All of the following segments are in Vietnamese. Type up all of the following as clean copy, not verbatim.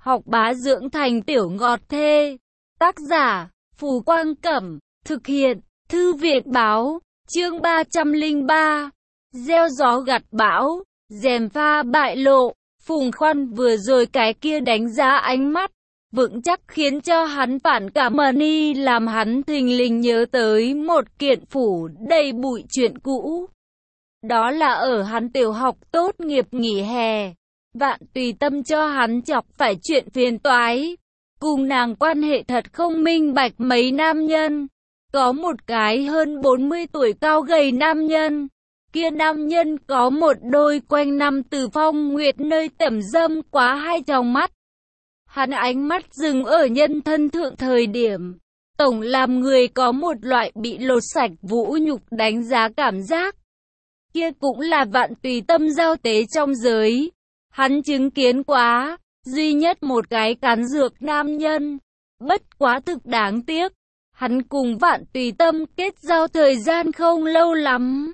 học bá dưỡng thành tiểu ngọt thê. Tác giả, Phù Quang Cẩm, thực hiện, Thư viện Báo, chương 303, gieo gió gặt bão, gièm pha bại lộ. Phùng Khoan vừa rồi cái kia đánh giá ánh mắt vững chắc khiến cho hắn phản cảm mani, làm hắn thình lình nhớ tới một kiện phủ đầy bụi chuyện cũ. Đó là ở hắn tiểu học tốt nghiệp nghỉ hè, Vạn Tùy Tâm cho hắn chọc phải chuyện phiền toái. Cùng nàng quan hệ thật không minh bạch mấy nam nhân. Có một cái hơn 40 tuổi cao gầy nam nhân. Kia nam nhân có một đôi quanh năm từ phong nguyệt nơi tẩm dâm quá hai tròng mắt. Hắn ánh mắt dừng ở nhân thân thượng thời điểm, tổng làm người có một loại bị lột sạch vũ nhục đánh giá cảm giác. Kia cũng là Vạn Tùy Tâm giao tế trong giới. Hắn chứng kiến quá, duy nhất một cái cắn dược nam nhân. Bất quá thực đáng tiếc, hắn cùng Vạn Tùy Tâm kết giao thời gian không lâu lắm.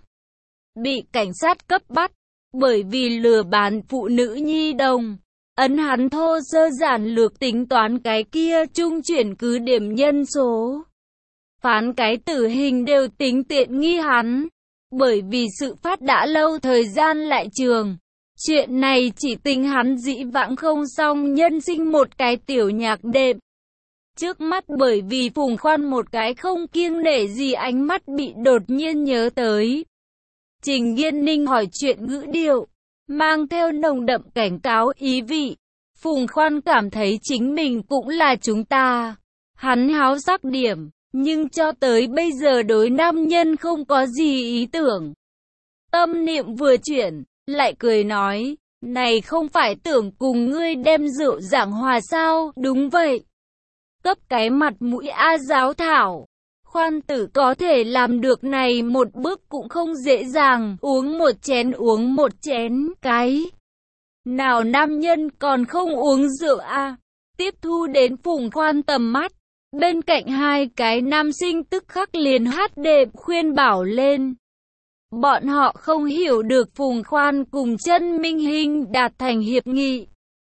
Bị cảnh sát cấp bắt, bởi vì lừa bán phụ nữ nhi đồng. Ấn hắn thô sơ giản lược tính toán cái kia trung chuyển cứ điểm nhân số. Phán cái tử hình đều tính tiện nghi hắn. Bởi vì sự phát đã lâu thời gian lại trường. Chuyện này chỉ tính hắn dĩ vãng không xong nhân sinh một cái tiểu nhạc đệm. Trước mắt bởi vì Phùng Khoan một cái không kiêng nể gì ánh mắt bị đột nhiên nhớ tới. Trình Nghiên Ninh hỏi chuyện ngữ điệu, mang theo nồng đậm cảnh cáo ý vị. Phùng Khoan cảm thấy chính mình cũng là chúng ta. Hắn háo sắc điểm, nhưng cho tới bây giờ đối nam nhân không có gì ý tưởng. Tâm niệm vừa chuyển, lại cười nói, này không phải tưởng cùng ngươi đem rượu giảng hòa sao? Đúng vậy. Cấp cái mặt mũi A giáo thảo. Khoan tử có thể làm được này một bước cũng không dễ dàng, uống một chén, cái. Nào nam nhân còn không uống rượu à? Tiếp thu đến Phùng Khoan tầm mắt, bên cạnh hai cái nam sinh tức khắc liền hát đệm khuyên bảo lên. Bọn họ không hiểu được Phùng Khoan cùng Chân Minh Hinh đạt thành hiệp nghị.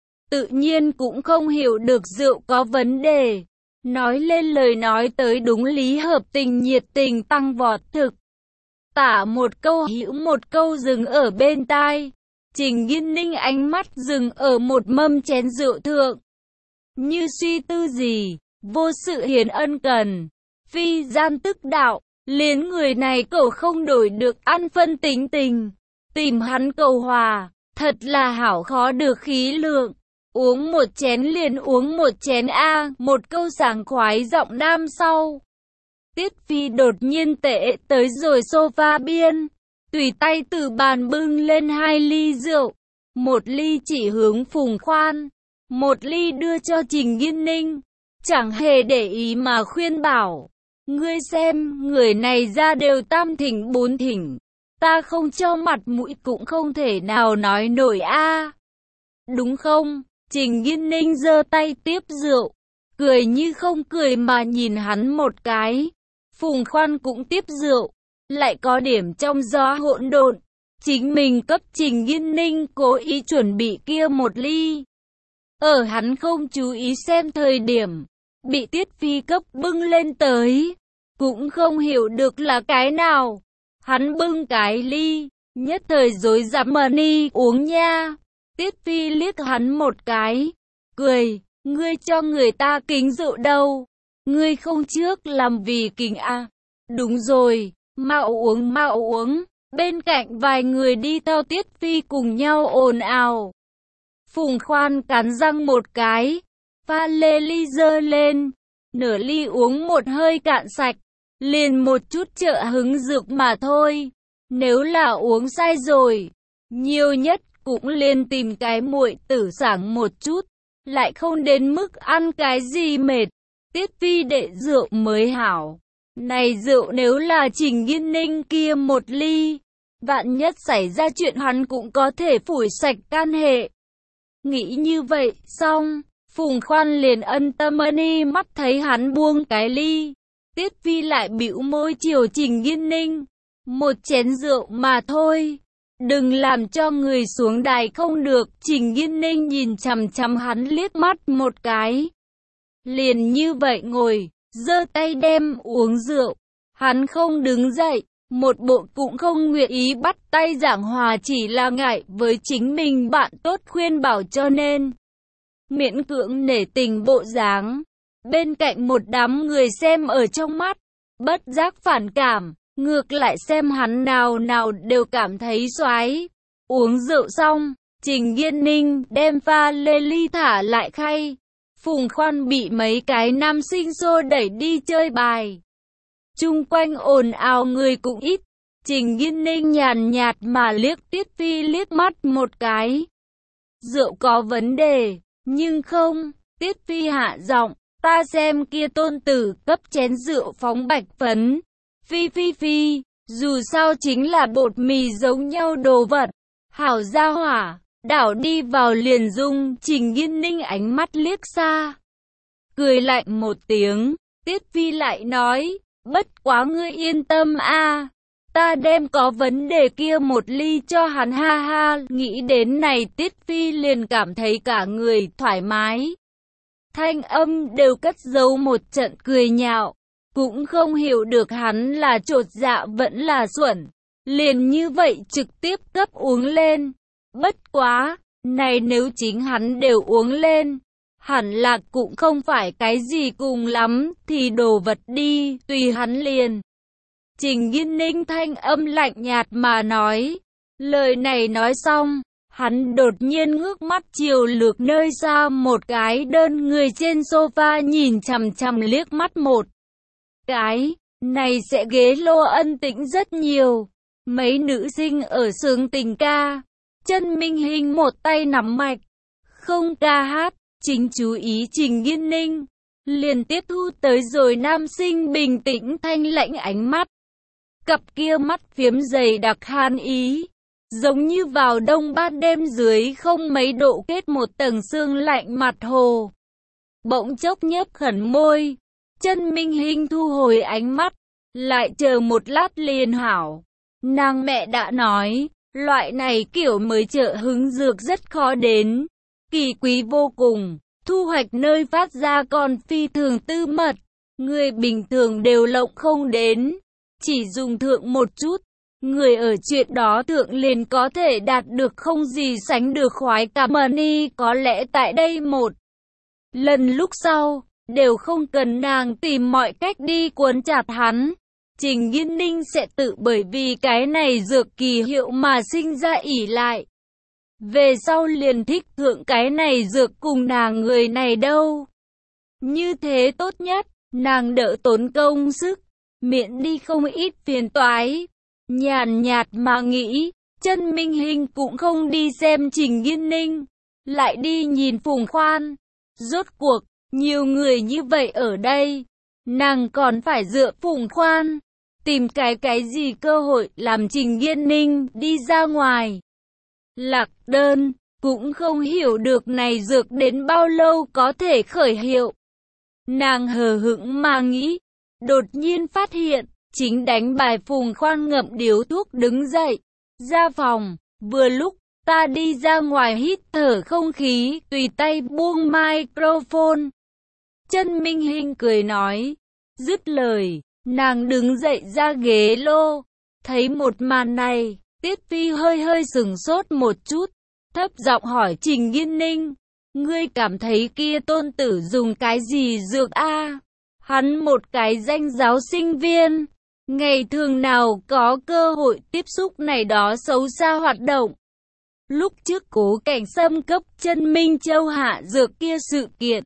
Tự nhiên cũng không hiểu được rượu có vấn đề. Nói lên lời nói tới đúng lý hợp tình nhiệt tình tăng vọt thực. Tả một câu hữu một câu dừng ở bên tai. Trình Nghiên Ninh ánh mắt dừng ở một mâm chén rượu thượng. Như suy tư gì, vô sự hiền ân cần. Phi gian tức đạo, liền người này cậu không đổi được ăn phân tính tình. Tìm hắn cầu hòa, thật là hảo khó được khí lượng. Uống một chén liền uống một chén a, một câu sảng khoái giọng nam sau. Tiết Phi đột nhiên tệ tới rồi sofa biên, tùy tay từ bàn bưng lên 2 ly rượu, một ly chỉ hướng Phùng Khoan, một ly đưa cho Trình Nghiên Ninh, chẳng hề để ý mà khuyên bảo, ngươi xem, người này ra đều tam thỉnh 4 thỉnh, ta không cho mặt mũi cũng không thể nào nói nổi a. Đúng không? Trình Nghiên Ninh giơ tay tiếp rượu, cười như không cười mà nhìn hắn một cái. Phùng Khoan cũng tiếp rượu, lại có điểm trong gió hỗn độn. Chính mình cấp Trình Nghiên Ninh cố ý chuẩn bị kia một ly. Ở hắn không chú ý xem thời điểm, bị Tiết Phi cấp bưng lên tới, cũng không hiểu được là cái nào. Hắn bưng cái ly, nhất thời rối rắm mà ni uống nha. Tiết Phi liếc hắn một cái, cười, ngươi cho người ta kính rượu đâu, ngươi không trước làm vì kính à. Đúng rồi, mau uống, bên cạnh vài người đi theo Tiết Phi cùng nhau ồn ào. Phùng Khoan cắn răng một cái, pha lê ly dơ lên, nửa ly uống một hơi cạn sạch, liền một chút trợ hứng dược mà thôi. Nếu là uống say rồi, nhiều nhất cũng liền tìm cái muội tử sảng một chút, lại không đến mức ăn cái gì mệt. Tiết Phi đệ rượu mới hảo. Này rượu nếu là Trình Nghiên Ninh kia một ly, vạn nhất xảy ra chuyện hắn cũng có thể phủi sạch can hệ. Nghĩ như vậy, xong, Phùng Khoan liền ân tâm đi, mắt thấy hắn buông cái ly. Tiết Phi lại bĩu môi chiều Trình Nghiên Ninh. Một chén rượu mà thôi. Đừng làm cho người xuống đài không được. Trình Nghiên Ninh nhìn chằm chằm hắn liếc mắt một cái. Liền như vậy ngồi, giơ tay đem uống rượu. Hắn không đứng dậy, một bộ cũng không nguyện ý bắt tay giảng hòa, chỉ là ngại với chính mình bạn tốt khuyên bảo cho nên miễn cưỡng nể tình bộ dáng. Bên cạnh một đám người xem ở trong mắt, bất giác phản cảm, ngược lại xem hắn nào nào đều cảm thấy xoái. Uống rượu xong, Trình Nghiên Ninh đem pha lê ly thả lại khay. Phùng Khoan bị mấy cái nam sinh xô đẩy đi chơi bài. Chung quanh ồn ào người cũng ít. Trình Nghiên Ninh nhàn nhạt mà liếc Tiết Phi liếc mắt một cái. Rượu có vấn đề, nhưng không. Tiết Phi hạ giọng, ta xem kia tôn tử cấp chén rượu phóng bạch phấn. Phi, dù sao chính là bột mì giống nhau đồ vật. Hảo gia hỏa, đảo đi vào liền dung. Trình Nghiên Ninh ánh mắt liếc xa, cười lạnh một tiếng. Tiết Phi lại nói, bất quá ngươi yên tâm a, ta đem có vấn đề kia một ly cho hắn, ha ha. Nghĩ đến này Tiết Phi liền cảm thấy cả người thoải mái. Thanh âm đều cất giấu một trận cười nhạo. Cũng không hiểu được hắn là chột dạ vẫn là xuẩn. Liền như vậy trực tiếp cấp uống lên. Bất quá, này nếu chính hắn đều uống lên, hẳn là cũng không phải cái gì cùng lắm thì đồ vật đi, tùy hắn liền. Trình Nghiên Ninh thanh âm lạnh nhạt mà nói. Lời này nói xong, hắn đột nhiên ngước mắt chiều lược nơi xa một cái đơn người trên sofa nhìn chằm chằm liếc mắt một cái. Này sẽ ghế lô ân tĩnh rất nhiều. Mấy nữ sinh ở xướng tình ca. Chân Minh Hinh một tay nắm mạch, không ca hát, chính chú ý Trình Nghiên Ninh. Liền tiếp thu tới rồi nam sinh bình tĩnh thanh lãnh ánh mắt. Cặp kia mắt phiếm dày đặc hàn ý, giống như vào đông ban đêm dưới không mấy độ kết một tầng sương lạnh mặt hồ. Bỗng chốc nhếch khẩn môi, Chân Minh Hinh thu hồi ánh mắt, lại chờ một lát liền hảo. Nàng mẹ đã nói, loại này kiểu mới chợ hứng dược rất khó đến, kỳ quý vô cùng, thu hoạch nơi phát ra còn phi thường tư mật, người bình thường đều lộng không đến, chỉ dùng thượng một chút, người ở chuyện đó thượng liền có thể đạt được không gì sánh được khoái cảm. Money có lẽ tại đây một lần lúc sau, đều không cần nàng tìm mọi cách đi cuốn chặt hắn. Trình Nghiên Ninh sẽ tự bởi vì cái này dược kỳ hiệu mà sinh ra ỷ lại. Về sau liền thích thượng cái này dược cùng nàng người này đâu. Như thế tốt nhất, nàng đỡ tốn công sức, miễn đi không ít phiền toái. Nhàn nhạt mà nghĩ, Chân Minh Hinh cũng không đi xem Trình Nghiên Ninh, lại đi nhìn Phùng Khoan. Rốt cuộc, nhiều người như vậy ở đây, nàng còn phải dựa Phùng Khoan, tìm cái gì cơ hội làm Trình Nghiên Ninh đi ra ngoài. Lạc đơn, cũng không hiểu được này dược đến bao lâu có thể khởi hiệu. Nàng hờ hững mà nghĩ, đột nhiên phát hiện, chính đánh bài Phùng Khoan ngậm điếu thuốc đứng dậy, ra phòng, vừa lúc, ta đi ra ngoài hít thở không khí, tùy tay buông microphone. Chân Minh Hinh cười nói, dứt lời, nàng đứng dậy ra ghế lô, thấy một màn này, Tiết Phi hơi sửng sốt một chút, thấp giọng hỏi Trình Nghiên Ninh, ngươi cảm thấy kia tôn tử dùng cái gì dược a? Hắn một cái danh giáo sinh viên, ngày thường nào có cơ hội tiếp xúc này đó xấu xa hoạt động. Lúc trước Cố Cảnh Sâm cấp Chân Minh Châu hạ dược kia sự kiện,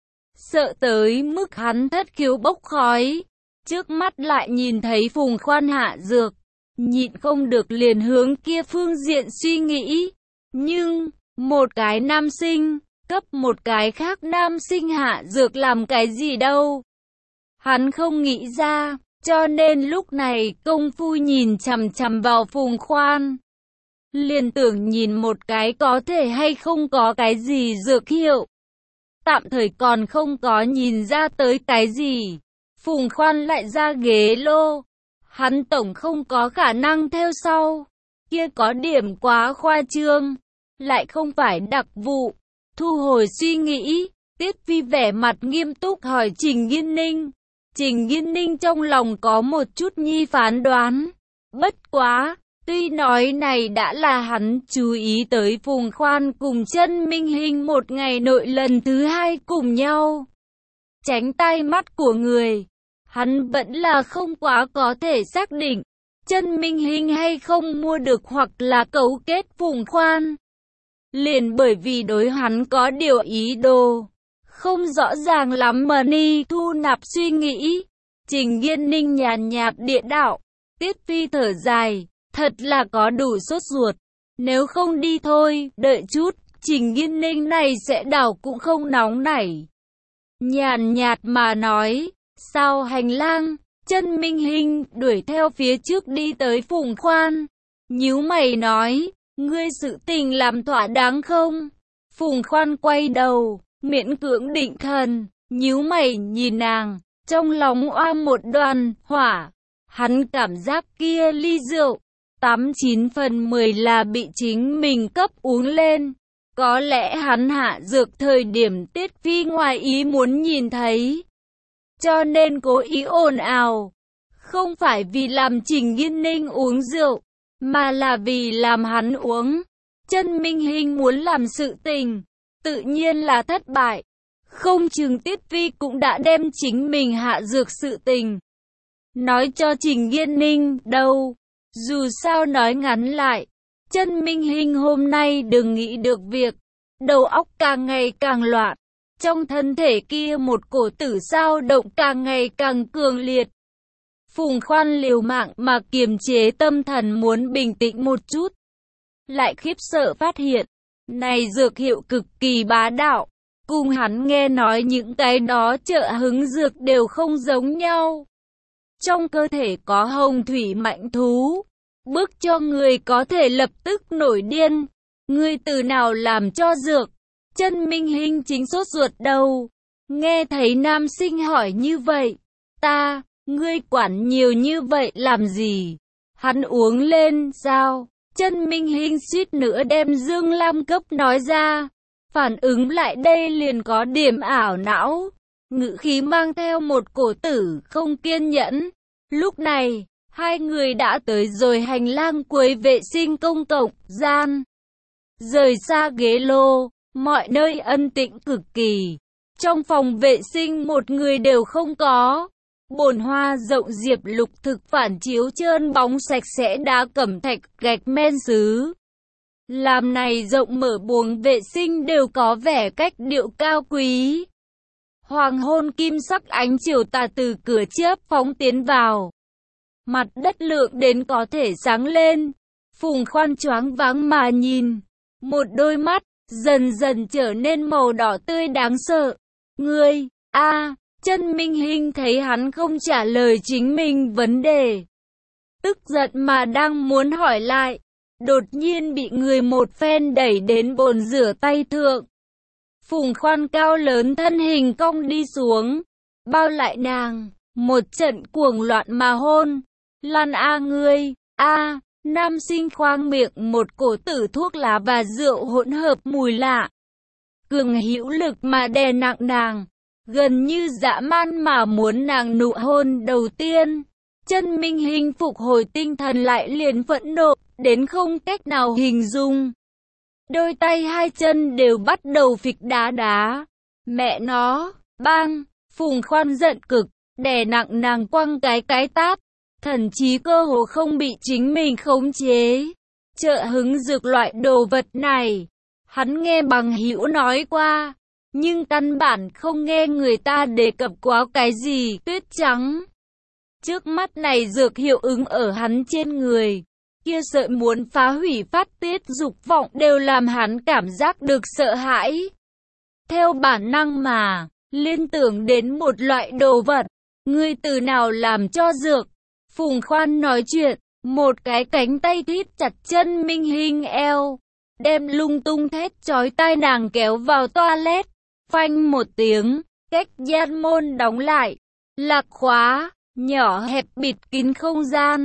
sợ tới mức hắn thất khiếu bốc khói, trước mắt lại nhìn thấy Phùng Khoan hạ dược, nhịn không được liền hướng kia phương diện suy nghĩ. Nhưng, một cái nam sinh, cấp một cái khác nam sinh hạ dược làm cái gì đâu. Hắn không nghĩ ra, cho nên lúc này công phu nhìn chằm chằm vào Phùng Khoan. Liền tưởng nhìn một cái có thể hay không có cái gì dược hiệu. Tạm thời còn không có nhìn ra tới cái gì. Phùng Khoan lại ra ghế lô. Hắn tổng không có khả năng theo sau. kia có điểm quá khoa trương, lại không phải đặc vụ. Thu hồi suy nghĩ, Tiết Phi vẻ mặt nghiêm túc hỏi Trình Nghiên Ninh. Trình Nghiên Ninh trong lòng có một chút nhi phán đoán. Bất quá, tuy nói này đã là hắn chú ý tới Phùng Khoan cùng Chân Minh Hinh một ngày nội lần thứ hai cùng nhau tránh tai mắt của người. Hắn vẫn là không quá có thể xác định Chân Minh Hinh hay không mua được hoặc là cấu kết Phùng Khoan. Liền bởi vì đối hắn có điều ý đồ không rõ ràng lắm mà ni thu nạp suy nghĩ. Trình Nghiên Ninh nhàn nhạt địa đạo. Tiết Phi thở dài, thật là có đủ sốt ruột. Nếu không đi thôi, đợi chút, Trình Nghiên Ninh này sẽ đảo cũng không nóng nảy. Nhàn nhạt mà nói, sau hành lang, Chân Minh Hinh đuổi theo phía trước đi tới Phùng Khoan. Nhíu mày nói, ngươi sự tình làm thỏa đáng không? Phùng Khoan quay đầu, miễn cưỡng định thần, nhíu mày nhìn nàng, trong lòng oam một đoàn hỏa. Hắn cảm giác kia ly rượu, 89/10 là bị chính mình cấp uống lên. Có lẽ hắn hạ dược thời điểm Tiết Phi ngoài ý muốn nhìn thấy, cho nên cố ý ồn ào. Không phải vì làm Trình Nghiên Ninh uống rượu, mà là vì làm hắn uống. Chân Minh Hinh muốn làm sự tình, tự nhiên là thất bại. Không chừng Tiết Phi cũng đã đem chính mình hạ dược sự tình nói cho Trình Nghiên Ninh đâu. Dù sao nói ngắn lại, Chân Minh Hinh hôm nay đừng nghĩ được việc, đầu óc càng ngày càng loạn. Trong thân thể kia một cổ tử dao động càng ngày càng cường liệt. Phùng Khoan liều mạng mà kiềm chế tâm thần muốn bình tĩnh một chút. Lại khiếp sợ phát hiện, này dược hiệu cực kỳ bá đạo. Cùng hắn nghe nói những cái đó trợ hứng dược đều không giống nhau. Trong cơ thể có hồng thủy mạnh thú, bức cho người có thể lập tức nổi điên. Ngươi từ nào làm cho dược? Chân Minh Hinh chính sốt ruột đầu. Nghe thấy nam sinh hỏi như vậy, ngươi quản nhiều như vậy làm gì? Hắn uống lên, sao? Chân Minh Hinh suýt nữa đem Dương Lam cấp nói ra. Phản ứng lại đây liền có điểm ảo não, ngữ khí mang theo một cổ tử không kiên nhẫn. Lúc này, hai người đã tới rồi hành lang cuối vệ sinh công cộng gian. Rời xa ghế lô, mọi nơi ân tĩnh cực kỳ. Trong phòng vệ sinh một người đều không có. Bồn hoa rộng diệp lục thực phản chiếu trơn bóng sạch sẽ đá cẩm thạch gạch men sứ. Làm này rộng mở buồng vệ sinh đều có vẻ cách điệu cao quý. Hoàng hôn kim sắc ánh chiều tà từ cửa chớp phóng tiến vào. Mặt đất lượng đến có thể sáng lên. Phùng Khoan choáng váng mà nhìn. Một đôi mắt, dần dần trở nên màu đỏ tươi đáng sợ. Ngươi, Chân Minh Hinh thấy hắn không trả lời chính mình vấn đề. Tức giận mà đang muốn hỏi lại. Đột nhiên bị người một phen đẩy đến bồn rửa tay thượng. Phùng Khoan cao lớn thân hình cong đi xuống, bao lại nàng, một trận cuồng loạn mà hôn. Lan ngươi, nam sinh khoang miệng một cổ tử thuốc lá và rượu hỗn hợp mùi lạ. Cường hữu lực mà đè nặng nàng, gần như dã man mà muốn nàng nụ hôn đầu tiên. Chân Minh Hinh phục hồi tinh thần lại liền phẫn nộ, đến không cách nào hình dung. Đôi tay hai chân đều bắt đầu phịch đá. Mẹ nó, bang, Phùng Khoan giận cực, đè nặng nàng quăng cái tát. Thần chí cơ hồ không bị chính mình khống chế. Trợ hứng dược loại đồ vật này, hắn nghe bằng hữu nói qua, nhưng căn bản không nghe người ta đề cập quá cái gì tuyết trắng. Trước mắt này dược hiệu ứng ở hắn trên người, kia sợi muốn phá hủy phát tiết dục vọng đều làm hắn cảm giác được sợ hãi. Theo bản năng mà, liên tưởng đến một loại đồ vật, ngươi từ nào làm cho dược? Phùng Khoan nói chuyện, một cái cánh tay thít chặt Chân Minh Hinh eo, đem lung tung thét chói tai nàng kéo vào toilet. Phanh một tiếng, cách gian môn đóng lại, lạc khóa, nhỏ hẹp bịt kín không gian.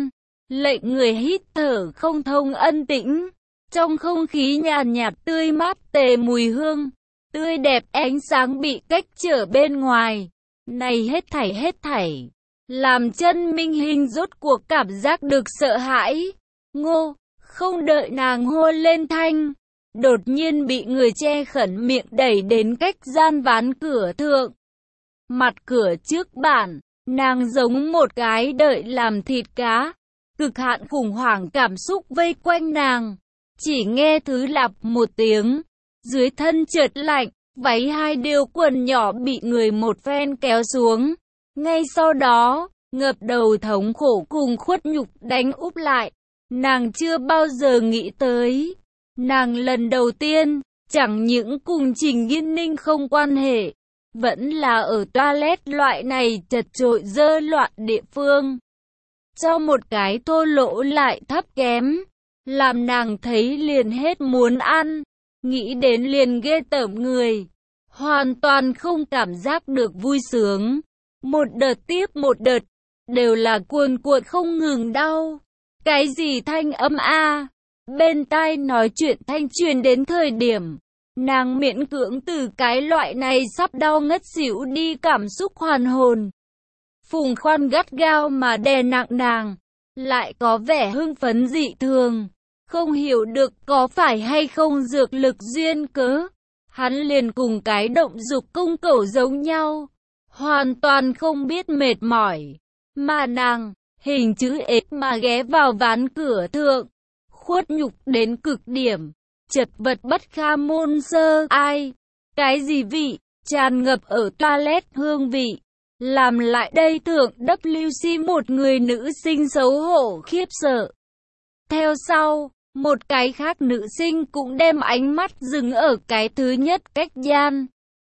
lệnh người hít thở không thông ân tĩnh. Trong không khí nhàn nhạt tươi mát tề mùi hương, tươi đẹp ánh sáng bị cách trở bên ngoài. Này hết thảy, làm chân Minh Hinh rốt cuộc cảm giác được sợ hãi. Ngô, không đợi nàng hô lên thanh, đột nhiên bị người che khẩn miệng đẩy đến cách gian ván cửa thượng. Mặt cửa trước bản, nàng giống một cái đợi làm thịt cá. Cực hạn khủng hoảng cảm xúc vây quanh nàng. Chỉ nghe thứ lạp một tiếng, dưới thân chợt lạnh, váy hai điều quần nhỏ bị người một phen kéo xuống. Ngay sau đó, ngập đầu thống khổ cùng khuất nhục đánh úp lại. Nàng chưa bao giờ nghĩ tới. Nàng lần đầu tiên, chẳng những cùng Trình Yên Ninh không quan hệ, vẫn là ở toilet loại này chật chội dơ loạn địa phương. Cho một cái thô lỗ lại thấp kém, làm nàng thấy liền hết muốn ăn, nghĩ đến liền ghê tởm người, hoàn toàn không cảm giác được vui sướng. Một đợt tiếp một đợt, đều là cuồn cuộn không ngừng đau. Cái gì thanh âm a? Bên tai nói chuyện thanh truyền đến thời điểm, nàng miễn cưỡng từ cái loại này sắp đau ngất xỉu đi cảm xúc hoàn hồn. Phùng Khoan gắt gao mà đè nặng nàng, lại có vẻ hưng phấn dị thường, không hiểu được có phải hay không dược lực duyên cớ. Hắn liền cùng cái động dục cung cẩu giống nhau, hoàn toàn không biết mệt mỏi, mà nàng, hình chữ ếch mà ghé vào ván cửa thượng, khuất nhục đến cực điểm, chật vật bất kham môn sơ ai. Cái gì vị, tràn ngập ở toilet hương vị, làm lại đây thượng WC một người nữ sinh xấu hổ khiếp sợ. Theo sau, một cái khác nữ sinh cũng đem ánh mắt dừng ở cái thứ nhất cách gian.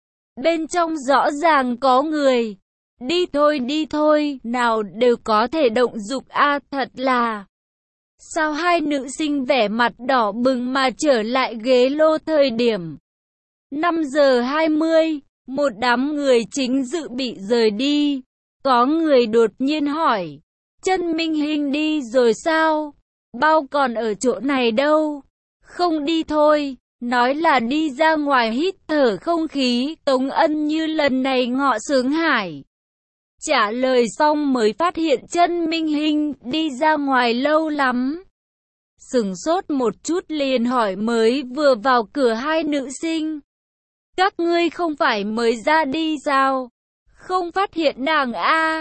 Bên trong rõ ràng có người. Đi thôi, nào đều có thể động dục a, thật là. Sao hai nữ sinh vẻ mặt đỏ bừng mà trở lại ghế lô thời điểm 5 giờ 20, một đám người chính dự bị rời đi. Có người đột nhiên hỏi, chân Minh Hinh đi rồi sao? Bao còn ở chỗ này đâu? Không đi thôi, nói là đi ra ngoài hít thở không khí. Tống Ân Như lần này ngọ sướng hải trả lời xong mới phát hiện chân Minh Hinh đi ra ngoài lâu lắm. Sửng sốt một chút liền hỏi mới vừa vào cửa hai nữ sinh, các ngươi không phải mới ra đi sao? Không phát hiện nàng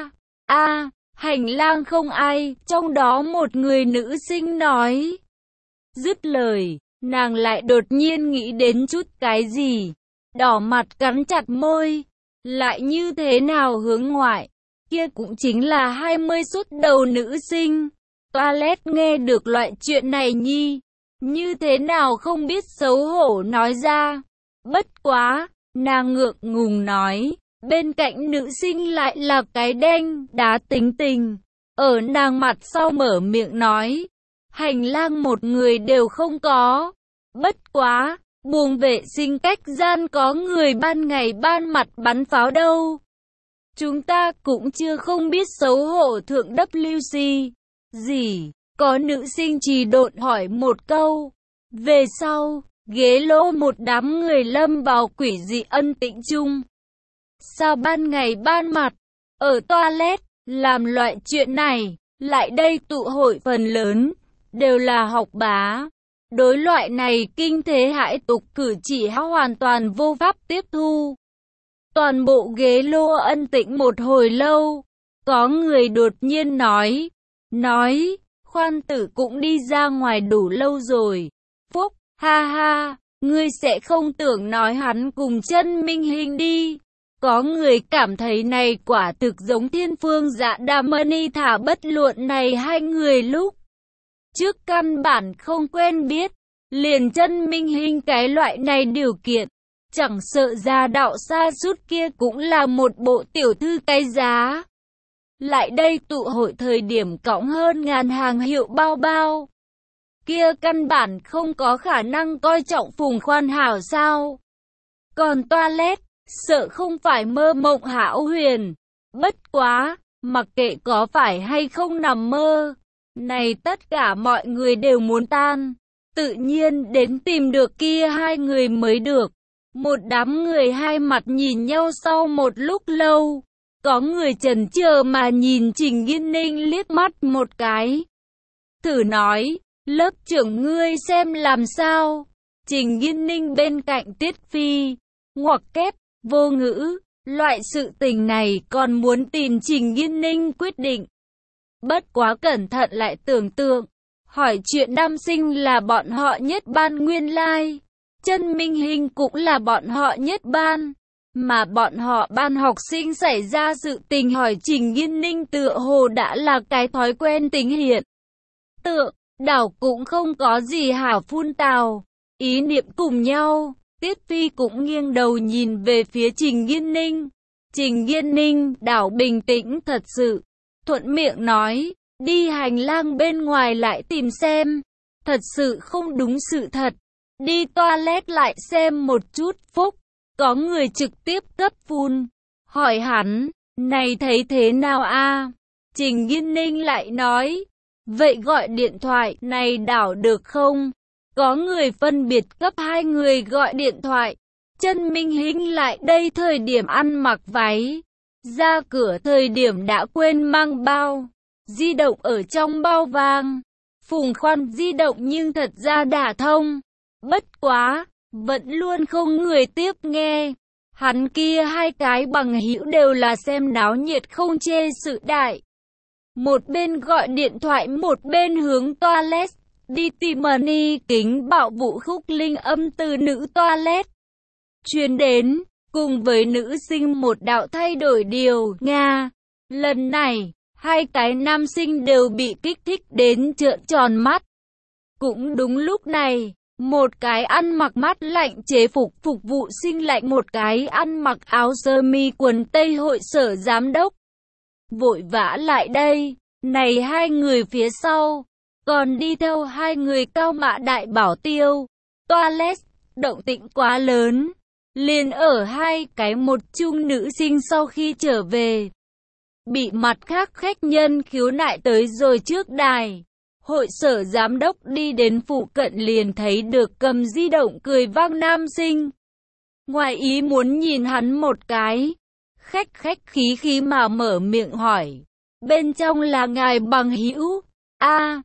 a? Hành lang không ai, trong đó một người nữ sinh nói. Dứt lời, nàng lại đột nhiên nghĩ đến chút cái gì, đỏ mặt cắn chặt môi, lại như thế nào hướng ngoại, kia cũng chính là 20 xuất đầu nữ sinh. Toilet nghe được loại chuyện này nhi, như thế nào không biết xấu hổ nói ra. Bất quá, nàng ngượng ngùng nói, bên cạnh nữ sinh lại là cái đen đá tính tình. Ở nàng mặt sau mở miệng nói, hành lang một người đều không có. Bất quá, buồng vệ sinh cách gian có người ban ngày ban mặt bắn pháo đâu. Chúng ta cũng chưa không biết xấu hổ thượng WC. Gì? Có nữ sinh trì độn hỏi một câu. Về sau, ghế lô một đám người lâm vào quỷ dị ân tĩnh chung. Sao ban ngày ban mặt, ở toilet, làm loại chuyện này, lại đây tụ hội phần lớn, đều là học bá. Đối loại này kinh thế hãi tục cử chỉ hoàn toàn vô pháp tiếp thu. Toàn bộ ghế lô ân tĩnh một hồi lâu, có người đột nhiên nói, Khoan Tử cũng đi ra ngoài đủ lâu rồi. Phúc, ha ha, ngươi sẽ không tưởng nói hắn cùng chân Minh Hinh đi. Có người cảm thấy này quả thực giống Thiên Phương Dạ Đà Mani thả bất luận này hai người lúc trước căn bản không quen biết, liền chân Minh Hinh cái loại này điều kiện, chẳng sợ gia đạo xa sút kia cũng là một bộ tiểu thư cái giá. Lại đây tụ hội thời điểm cõng hơn ngàn hàng hiệu bao bao, kia căn bản không có khả năng coi trọng Phùng Khoan hảo sao. Còn toilet, sợ không phải mơ mộng hão huyền. Bất quá, mặc kệ có phải hay không nằm mơ, Này tất cả mọi người đều muốn tan. Tự nhiên đến tìm được kia hai người mới được. Một đám người hai mặt nhìn nhau sau một lúc lâu. Có người chần chờ mà nhìn Trình Nghiên Ninh liếc mắt một cái. Thử nói, lớp trưởng ngươi xem làm sao. Trình Nghiên Ninh bên cạnh Tiết Phi, ngoặc kép, vô ngữ. Loại sự tình này còn muốn tìm Trình Nghiên Ninh quyết định. Bất quá cẩn thận lại tưởng tượng. Hỏi chuyện nam sinh là bọn họ nhất ban nguyên lai. Chân Minh Hinh cũng là bọn họ nhất ban. Mà bọn họ ban học sinh xảy ra sự tình hỏi Trình Nghiên Ninh tựa hồ đã là cái thói quen tính hiện. Tượng, đảo cũng không có gì hảo phun tào. Ý niệm cùng nhau, Tiết Phi cũng nghiêng đầu nhìn về phía Trình Nghiên Ninh. Trình Nghiên Ninh đảo bình tĩnh thật sự. Thuận miệng nói, đi hành lang bên ngoài lại tìm xem. Thật sự không đúng sự thật. Đi toilet lại xem một chút. Phúc, có người trực tiếp cấp phun. Hỏi hắn, này thấy thế nào a? Trình Nghiên Ninh lại nói, vậy gọi điện thoại này đảo được không? Có người phân biệt cấp hai người gọi điện thoại. Chân Minh Hinh lại đây thời điểm ăn mặc váy. Ra cửa thời điểm đã quên mang bao. Di động ở trong bao vàng. Phùng Khoan di động nhưng thật ra đả thông. Bất quá, vẫn luôn không người tiếp nghe. Hắn kia hai cái bằng hữu đều là xem náo nhiệt không chê sự đại. Một bên gọi điện thoại một bên hướng toilet. Đi tìm money kính bạo vụ khúc linh âm từ nữ toilet truyền đến, cùng với nữ sinh một đạo thay đổi điều Nga. Lần này, hai cái nam sinh đều bị kích thích đến trợn tròn mắt. Cũng đúng lúc này, một cái ăn mặc mát lạnh chế phục phục vụ sinh lạnh, một cái ăn mặc áo sơ mi quần tây hội sở giám đốc. Vội vã lại đây, này hai người phía sau. Còn đi theo hai người cao mã đại bảo tiêu. Toilet, động tĩnh quá lớn. Liền ở hai cái một chung nữ sinh sau khi trở về. Bị mặt khác khách nhân khiếu nại tới rồi trước đài. Hội sở giám đốc đi đến phụ cận liền thấy được cầm di động cười vang nam sinh. Ngoài ý muốn nhìn hắn một cái. Khách khí khí mà mở miệng hỏi. Bên trong là ngài bằng hữu. A.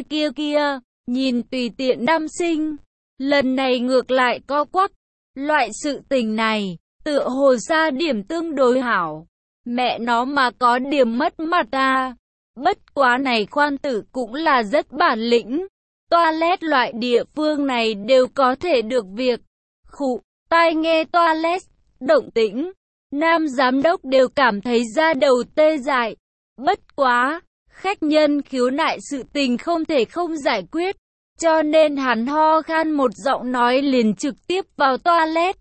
Kia, nhìn tùy tiện nam sinh, lần này ngược lại co quắp, loại sự tình này, tựa hồ ra điểm tương đối hảo, mẹ nó mà có điểm mất mặt à, bất quá này khoan tử cũng là rất bản lĩnh, toilet loại địa phương này đều có thể được việc, khụ, tai nghe toilet, động tĩnh, nam giám đốc đều cảm thấy da đầu tê dại, bất quá. Khách nhân khiếu nại sự tình không thể không giải quyết, cho nên hắn ho khan một giọng nói liền trực tiếp vào toilet.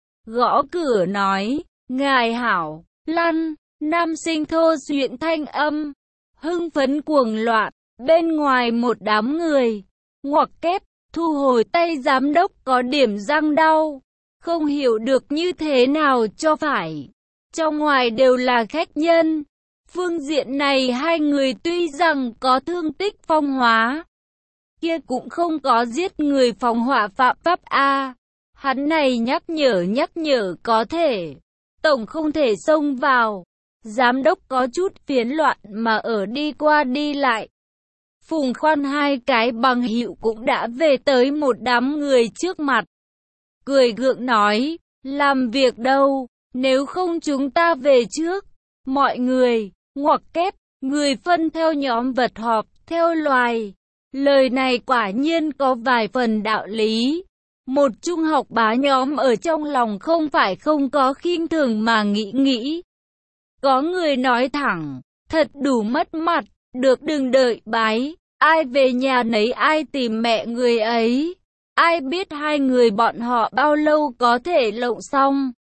Gõ cửa nói, ngài hảo, lăn, nam sinh thô duyện thanh âm, hưng phấn cuồng loạn, bên ngoài một đám người, ngoặc kép, thu hồi tay giám đốc có điểm răng đau, không hiểu được như thế nào cho phải, trong ngoài đều là khách nhân. Phương diện này hai người tuy rằng có thương tích phong hóa, kia cũng không có giết người phóng hỏa phạm pháp a. Hắn này nhắc nhở có thể, tổng không thể xông vào. Giám đốc có chút phiến loạn mà ở đi qua đi lại. Phùng Khoan hai cái bằng hữu cũng đã về tới một đám người trước mặt. Cười gượng nói, làm việc đâu, nếu không chúng ta về trước. Mọi người, ngoặc kép, người phân theo nhóm vật họp, theo loài. Lời này quả nhiên có vài phần đạo lý. Một trung học bá nhóm ở trong lòng không phải không có khinh thường mà nghĩ. Có người nói thẳng, thật đủ mất mặt, được đừng đợi bái, ai về nhà nấy ai tìm mẹ người ấy. Ai biết hai người bọn họ bao lâu có thể lộng xong.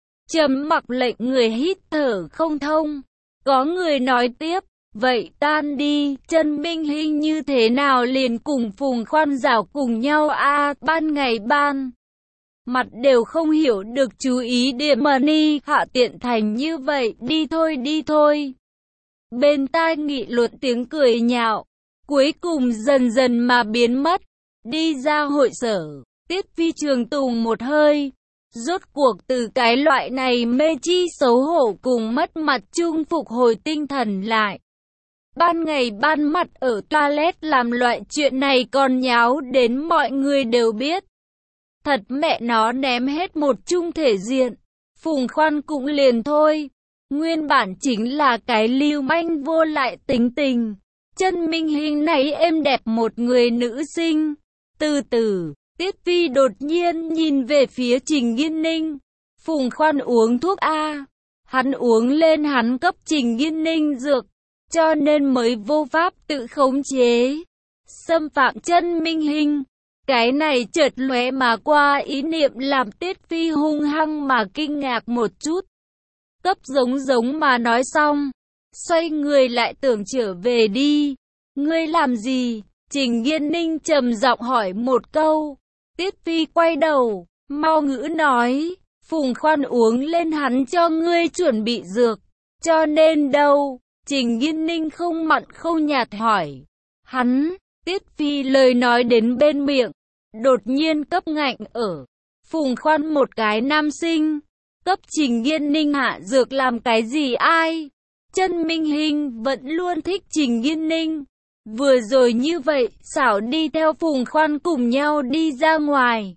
Trầm mặc lệnh người hít thở không thông. Có người nói tiếp, vậy tan đi, Chân Minh Hinh như thế nào liền cùng Phùng Khoan rảo cùng nhau a, ban ngày ban mặt đều không hiểu được chú ý điểm money hạ tiện thành như vậy, đi thôi. Bên tai nghị luận tiếng cười nhạo, cuối cùng dần dần mà biến mất. Đi ra hội sở, Tiết Phi trường tùng một hơi. Rốt cuộc từ cái loại này mê chi xấu hổ cùng mất mặt chung phục hồi tinh thần lại. Ban ngày ban mặt ở toilet làm loại chuyện này còn nháo đến mọi người đều biết. Thật mẹ nó ném hết một chung thể diện. Phùng Khoan cũng liền thôi. Nguyên bản chính là cái lưu manh vô lại tính tình. Chân Minh Hình này êm đẹp một người nữ sinh. Từ từ, Tiết Phi đột nhiên nhìn về phía Trình Nghiên Ninh. Phùng Khoan uống thuốc A. Hắn uống lên hắn cấp Trình Nghiên Ninh dược. Cho nên mới vô pháp tự khống chế. Xâm phạm chân Minh Hình. Cái này chợt lóe mà qua ý niệm làm Tiết Phi hung hăng mà kinh ngạc một chút. Cấp giống mà nói xong. Xoay người lại tưởng trở về đi. Ngươi làm gì? Trình Nghiên Ninh trầm giọng hỏi một câu. Tiết Phi quay đầu, mau ngữ nói. Phùng Khoan uống lên hắn cho ngươi chuẩn bị dược. Cho nên đâu? Trình Nghiên Ninh không mặn không nhạt hỏi. Hắn, Tiết Phi lời nói đến bên miệng. Đột nhiên cấp ngạnh ở. Phùng Khoan một cái nam sinh. Cấp Trình Nghiên Ninh hạ dược làm cái gì ai? Chân Minh Hình vẫn luôn thích Trình Nghiên Ninh. Vừa rồi như vậy, xảo đi theo Phùng Khoan cùng nhau đi ra ngoài.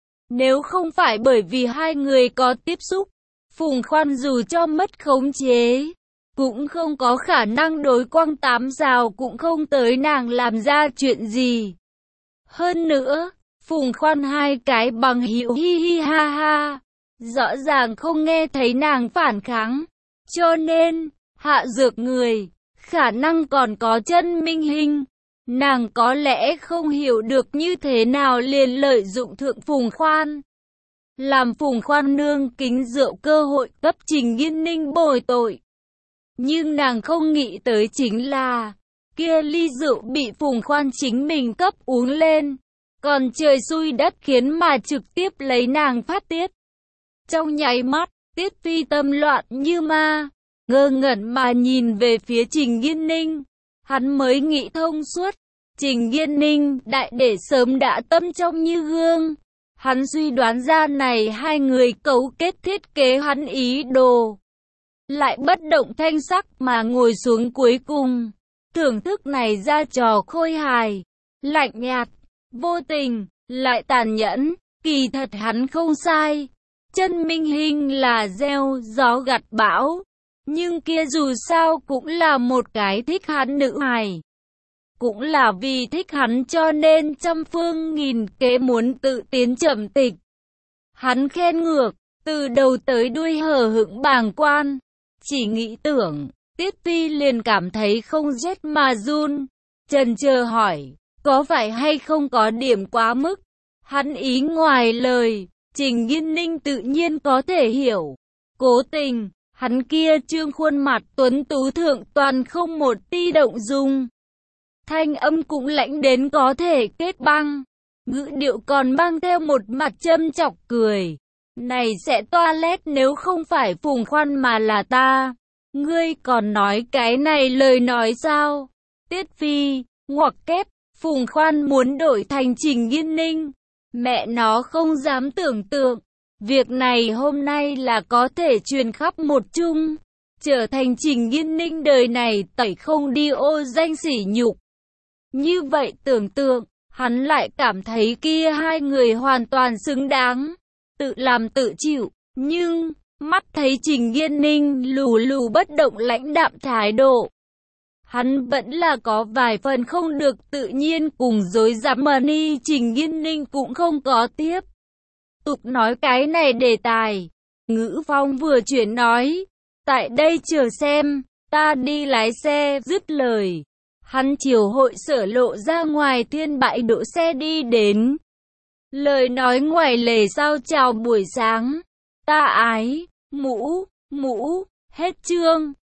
Nếu không phải bởi vì hai người có tiếp xúc, Phùng Khoan dù cho mất khống chế, cũng không có khả năng đối quang tám rào cũng không tới nàng làm ra chuyện gì. Hơn nữa, Phùng Khoan hai cái bằng hữu hi hi ha ha, rõ ràng không nghe thấy nàng phản kháng, cho nên, hạ dược người, khả năng còn có chân Minh Hình. Nàng có lẽ không hiểu được như thế nào liền lợi dụng thượng Phùng Khoan. Làm Phùng Khoan nương kính rượu cơ hội cấp Trình Nghiên Ninh bồi tội. Nhưng nàng không nghĩ tới chính là, kia ly rượu bị Phùng Khoan chính mình cấp uống lên. Còn trời xui đất khiến mà trực tiếp lấy nàng phát tiết. Trong nháy mắt, Tiết Phi tâm loạn như ma. Ngơ ngẩn mà nhìn về phía Trình Nghiên Ninh. Hắn mới nghĩ thông suốt. Trình Nghiên Ninh đại để sớm đã tâm trong như gương. Hắn suy đoán ra này hai người cấu kết thiết kế hắn ý đồ. Lại bất động thanh sắc mà ngồi xuống cuối cùng. Thưởng thức này ra trò khôi hài. Lạnh nhạt, vô tình, lại tàn nhẫn. Kỳ thật hắn không sai. Chân Minh Hình là gieo gió gặt bão. Nhưng kia dù sao cũng là một cái thích hắn nữ hài. Cũng là vì thích hắn cho nên trăm phương nghìn kế muốn tự tiến chậm tịch. Hắn khen ngược, từ đầu tới đuôi hờ hững bàng quan. Chỉ nghĩ tưởng, Tiết Phi liền cảm thấy không rét mà run. Chần chờ hỏi, có phải hay không có điểm quá mức? Hắn ý ngoài lời, Trình Nghiên Ninh tự nhiên có thể hiểu. Cố tình. Hắn kia trương khuôn mặt tuấn tú thượng toàn không một ti động dung. Thanh âm cũng lãnh đến có thể kết băng. Ngữ điệu còn mang theo một mặt châm chọc cười. Này sẽ toilet nếu không phải Phùng Khoan mà là ta. Ngươi còn nói cái này lời nói sao? Tiết Phi, ngoặc kép, Phùng Khoan muốn đổi thành Trình Nghiên Ninh. Mẹ nó không dám tưởng tượng. Việc này hôm nay là có thể truyền khắp một chung, trở thành Trình Nghiên Ninh đời này tẩy không đi ô danh sỉ nhục. Như vậy tưởng tượng, hắn lại cảm thấy kia hai người hoàn toàn xứng đáng, tự làm tự chịu, nhưng, mắt thấy Trình Nghiên Ninh lù lù bất động lãnh đạm thái độ. Hắn vẫn là có vài phần không được tự nhiên cùng dối dám mà ni Trình Nghiên Ninh cũng không có tiếp. Tục nói cái này đề tài. Ngữ Phong vừa chuyển nói. Tại đây chờ xem, ta đi lái xe, dứt lời. Hắn chiều hội sở lộ ra ngoài thiên bãi đỗ xe đi đến. Lời nói ngoài lề sao chào buổi sáng. Ta ái, mũ, hết chương.